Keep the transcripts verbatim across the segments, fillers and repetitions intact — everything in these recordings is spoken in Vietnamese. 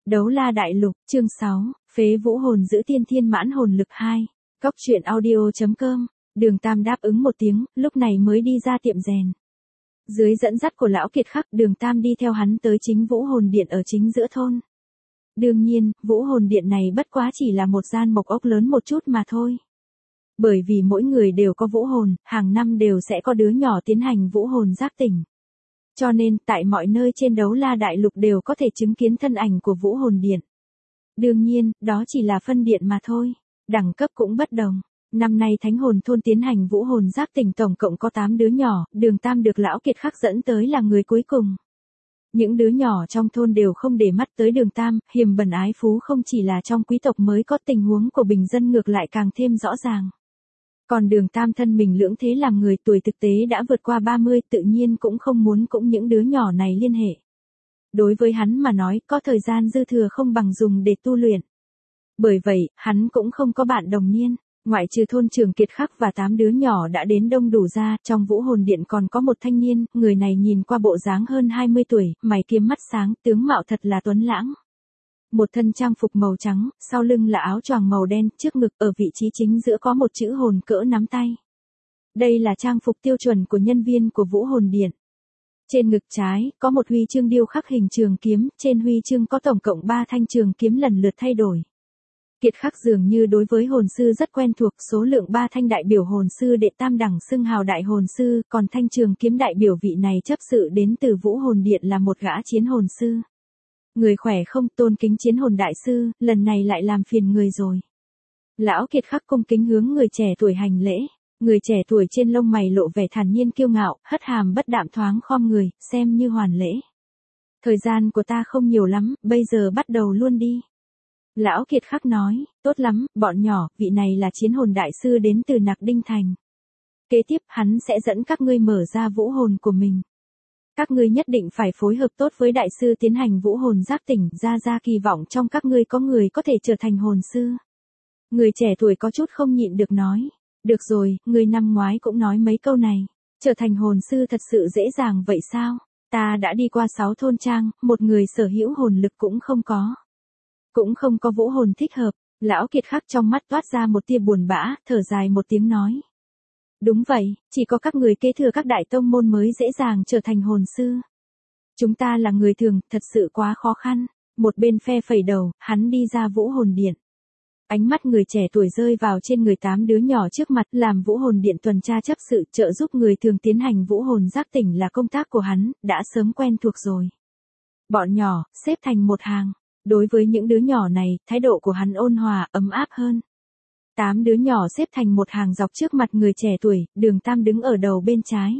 Đấu la đại lục, chương sáu, phế vũ hồn giữ tiên thiên mãn hồn lực hai. Góc truyện audio.com, Đường Tam đáp ứng một tiếng, lúc này mới đi ra tiệm rèn. Dưới dẫn dắt của lão Kiệt Khắc, Đường Tam đi theo hắn tới chính vũ hồn điện ở chính giữa thôn. Đương nhiên, vũ hồn điện này bất quá chỉ là một gian mộc ốc lớn một chút mà thôi. Bởi vì mỗi người đều có vũ hồn, hàng năm đều sẽ có đứa nhỏ tiến hành vũ hồn giác tỉnh. Cho nên, tại mọi nơi trên đấu la đại lục đều có thể chứng kiến thân ảnh của vũ hồn điện. Đương nhiên, đó chỉ là phân điện mà thôi. Đẳng cấp cũng bất đồng. Năm nay Thánh Hồn Thôn tiến hành vũ hồn giác tỉnh tổng cộng có tám đứa nhỏ, Đường Tam được lão Kiệt Khắc dẫn tới là người cuối cùng. Những đứa nhỏ trong thôn đều không để mắt tới Đường Tam, hiềm bẩn ái phú không chỉ là trong quý tộc mới có, tình huống của bình dân ngược lại càng thêm rõ ràng. Còn Đường Tam thân mình lưỡng thế làm người, tuổi thực tế đã vượt qua ba mươi, tự nhiên cũng không muốn cũng những đứa nhỏ này liên hệ. Đối với hắn mà nói, có thời gian dư thừa không bằng dùng để tu luyện. Bởi vậy, hắn cũng không có bạn đồng niên, ngoại trừ thôn trưởng Kiệt Khắc và tám đứa nhỏ đã đến đông đủ ra, trong vũ hồn điện còn có một thanh niên, người này nhìn qua bộ dáng hơn hai mươi tuổi, mày kiếm mắt sáng, tướng mạo thật là tuấn lãng. Một thân trang phục màu trắng, sau lưng là áo choàng màu đen, trước ngực ở vị trí chính giữa có một chữ hồn cỡ nắm tay. Đây là trang phục tiêu chuẩn của nhân viên của vũ hồn điện. Trên ngực trái, có một huy chương điêu khắc hình trường kiếm, trên huy chương có tổng cộng ba thanh trường kiếm lần lượt thay đổi. Kiệt Khắc dường như đối với hồn sư rất quen thuộc, số lượng ba thanh đại biểu hồn sư đệ tam đẳng xưng hào đại hồn sư, còn thanh trường kiếm đại biểu vị này chấp sự đến từ vũ hồn điện là một gã chiến hồn sư. Người khỏe không, tôn kính chiến hồn đại sư, lần này lại làm phiền người rồi. Lão Kiệt Khắc cung kính hướng người trẻ tuổi hành lễ, người trẻ tuổi trên lông mày lộ vẻ thản nhiên kiêu ngạo, hất hàm bất đạm thoáng khom người, xem như hoàn lễ. Thời gian của ta không nhiều lắm, bây giờ bắt đầu luôn đi. Lão Kiệt Khắc nói, tốt lắm, bọn nhỏ, vị này là chiến hồn đại sư đến từ Nạc Đinh Thành. Kế tiếp, hắn sẽ dẫn các ngươi mở ra vũ hồn của mình. Các ngươi nhất định phải phối hợp tốt với đại sư tiến hành vũ hồn giác tỉnh, ra ra kỳ vọng trong các ngươi có người có thể trở thành hồn sư. Người trẻ tuổi có chút không nhịn được nói, được rồi, người năm ngoái cũng nói mấy câu này, trở thành hồn sư thật sự dễ dàng vậy sao? Ta đã đi qua sáu thôn trang, một người sở hữu hồn lực cũng không có. Cũng không có vũ hồn thích hợp, lão Kiệt Khắc trong mắt toát ra một tia buồn bã, thở dài một tiếng nói. Đúng vậy, chỉ có các người kế thừa các đại tông môn mới dễ dàng trở thành hồn sư. Chúng ta là người thường, thật sự quá khó khăn. Một bên phe phẩy đầu, hắn đi ra vũ hồn điện. Ánh mắt người trẻ tuổi rơi vào trên người tám đứa nhỏ trước mặt, làm vũ hồn điện tuần tra chấp sự, trợ giúp người thường tiến hành vũ hồn giác tỉnh là công tác của hắn, đã sớm quen thuộc rồi. Bọn nhỏ, xếp thành một hàng. Đối với những đứa nhỏ này, thái độ của hắn ôn hòa, ấm áp hơn. Tám đứa nhỏ xếp thành một hàng dọc trước mặt người trẻ tuổi, Đường Tam đứng ở đầu bên trái.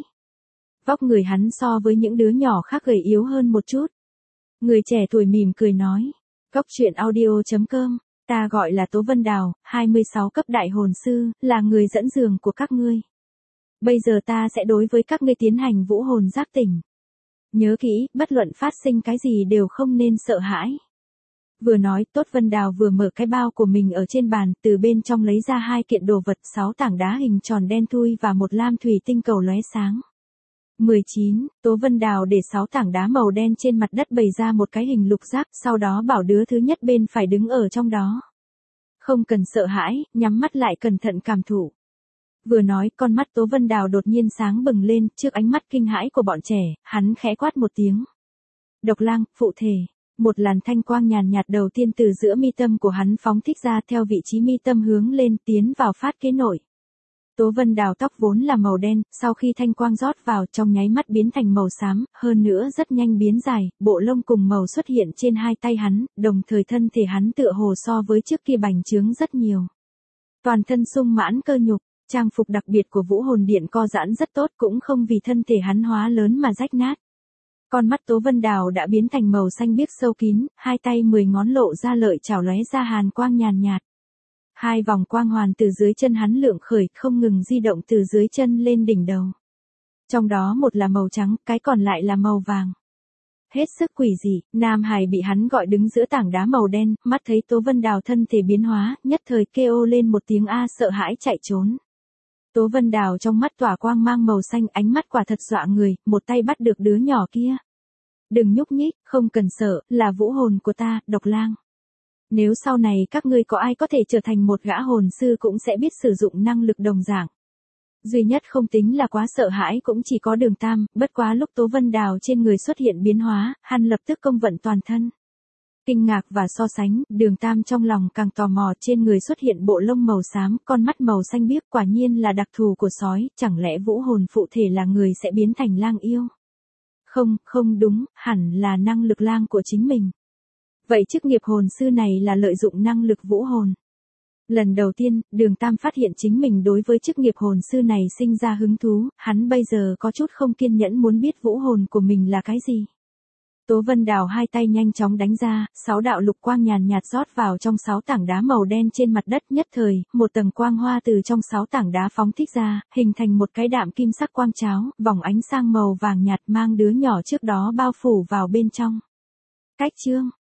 Vóc người hắn so với những đứa nhỏ khác gầy yếu hơn một chút. Người trẻ tuổi mỉm cười nói, góc truyện audio.com, ta gọi là Tố Vân Đào, hai mươi sáu cấp đại hồn sư, là người dẫn giường của các ngươi. Bây giờ ta sẽ đối với các ngươi tiến hành vũ hồn giác tỉnh. Nhớ kỹ, bất luận phát sinh cái gì đều không nên sợ hãi. Vừa nói, Tốt Vân Đào vừa mở cái bao của mình ở trên bàn, từ bên trong lấy ra hai kiện đồ vật, sáu tảng đá hình tròn đen thui và một lam thủy tinh cầu lóe sáng. mười chín, Tố Vân Đào để sáu tảng đá màu đen trên mặt đất bày ra một cái hình lục giác, sau đó bảo đứa thứ nhất bên phải đứng ở trong đó. Không cần sợ hãi, nhắm mắt lại cẩn thận cảm thụ. Vừa nói, con mắt Tố Vân Đào đột nhiên sáng bừng lên, trước ánh mắt kinh hãi của bọn trẻ, hắn khẽ quát một tiếng. Độc lang, phụ thể. Một làn thanh quang nhàn nhạt đầu tiên từ giữa mi tâm của hắn phóng thích ra theo vị trí mi tâm hướng lên tiến vào phát kế nội. Tố Vân Đào tóc vốn là màu đen, sau khi thanh quang rót vào trong nháy mắt biến thành màu xám, hơn nữa rất nhanh biến dài, bộ lông cùng màu xuất hiện trên hai tay hắn, đồng thời thân thể hắn tựa hồ so với trước kia bành trướng rất nhiều. Toàn thân sung mãn cơ nhục, trang phục đặc biệt của vũ hồn điện co giãn rất tốt cũng không vì thân thể hắn hóa lớn mà rách nát. Con mắt Tố Vân Đào đã biến thành màu xanh biếc sâu kín, hai tay mười ngón lộ ra lợi chảo lóe ra hàn quang nhàn nhạt. Hai vòng quang hoàn từ dưới chân hắn lượng khởi, không ngừng di động từ dưới chân lên đỉnh đầu. Trong đó một là màu trắng, cái còn lại là màu vàng. Hết sức quỷ dị, Nam Hải bị hắn gọi đứng giữa tảng đá màu đen, mắt thấy Tố Vân Đào thân thể biến hóa, nhất thời kêu lên một tiếng a sợ hãi chạy trốn. Tố Vân Đào trong mắt tỏa quang mang màu xanh, ánh mắt quả thật dọa người, một tay bắt được đứa nhỏ kia. Đừng nhúc nhích, không cần sợ, là vũ hồn của ta, Độc Lang. Nếu sau này các ngươi có ai có thể trở thành một gã hồn sư cũng sẽ biết sử dụng năng lực đồng dạng. Duy nhất không tính là quá sợ hãi cũng chỉ có Đường Tam, bất quá lúc Tố Vân Đào trên người xuất hiện biến hóa, hắn lập tức công vận toàn thân. Kinh ngạc và so sánh, Đường Tam trong lòng càng tò mò, trên người xuất hiện bộ lông màu xám, con mắt màu xanh biếc, quả nhiên là đặc thù của sói, chẳng lẽ vũ hồn phụ thể là người sẽ biến thành lang yêu? Không, không đúng, hẳn là năng lực lang của chính mình. Vậy chức nghiệp hồn sư này là lợi dụng năng lực vũ hồn. Lần đầu tiên, Đường Tam phát hiện chính mình đối với chức nghiệp hồn sư này sinh ra hứng thú, hắn bây giờ có chút không kiên nhẫn muốn biết vũ hồn của mình là cái gì. Tố Vân Đào hai tay nhanh chóng đánh ra, sáu đạo lục quang nhàn nhạt rót vào trong sáu tảng đá màu đen trên mặt đất, nhất thời, một tầng quang hoa từ trong sáu tảng đá phóng thích ra, hình thành một cái đạm kim sắc quang cháo, vòng ánh sang màu vàng nhạt mang đứa nhỏ trước đó bao phủ vào bên trong. Cách chương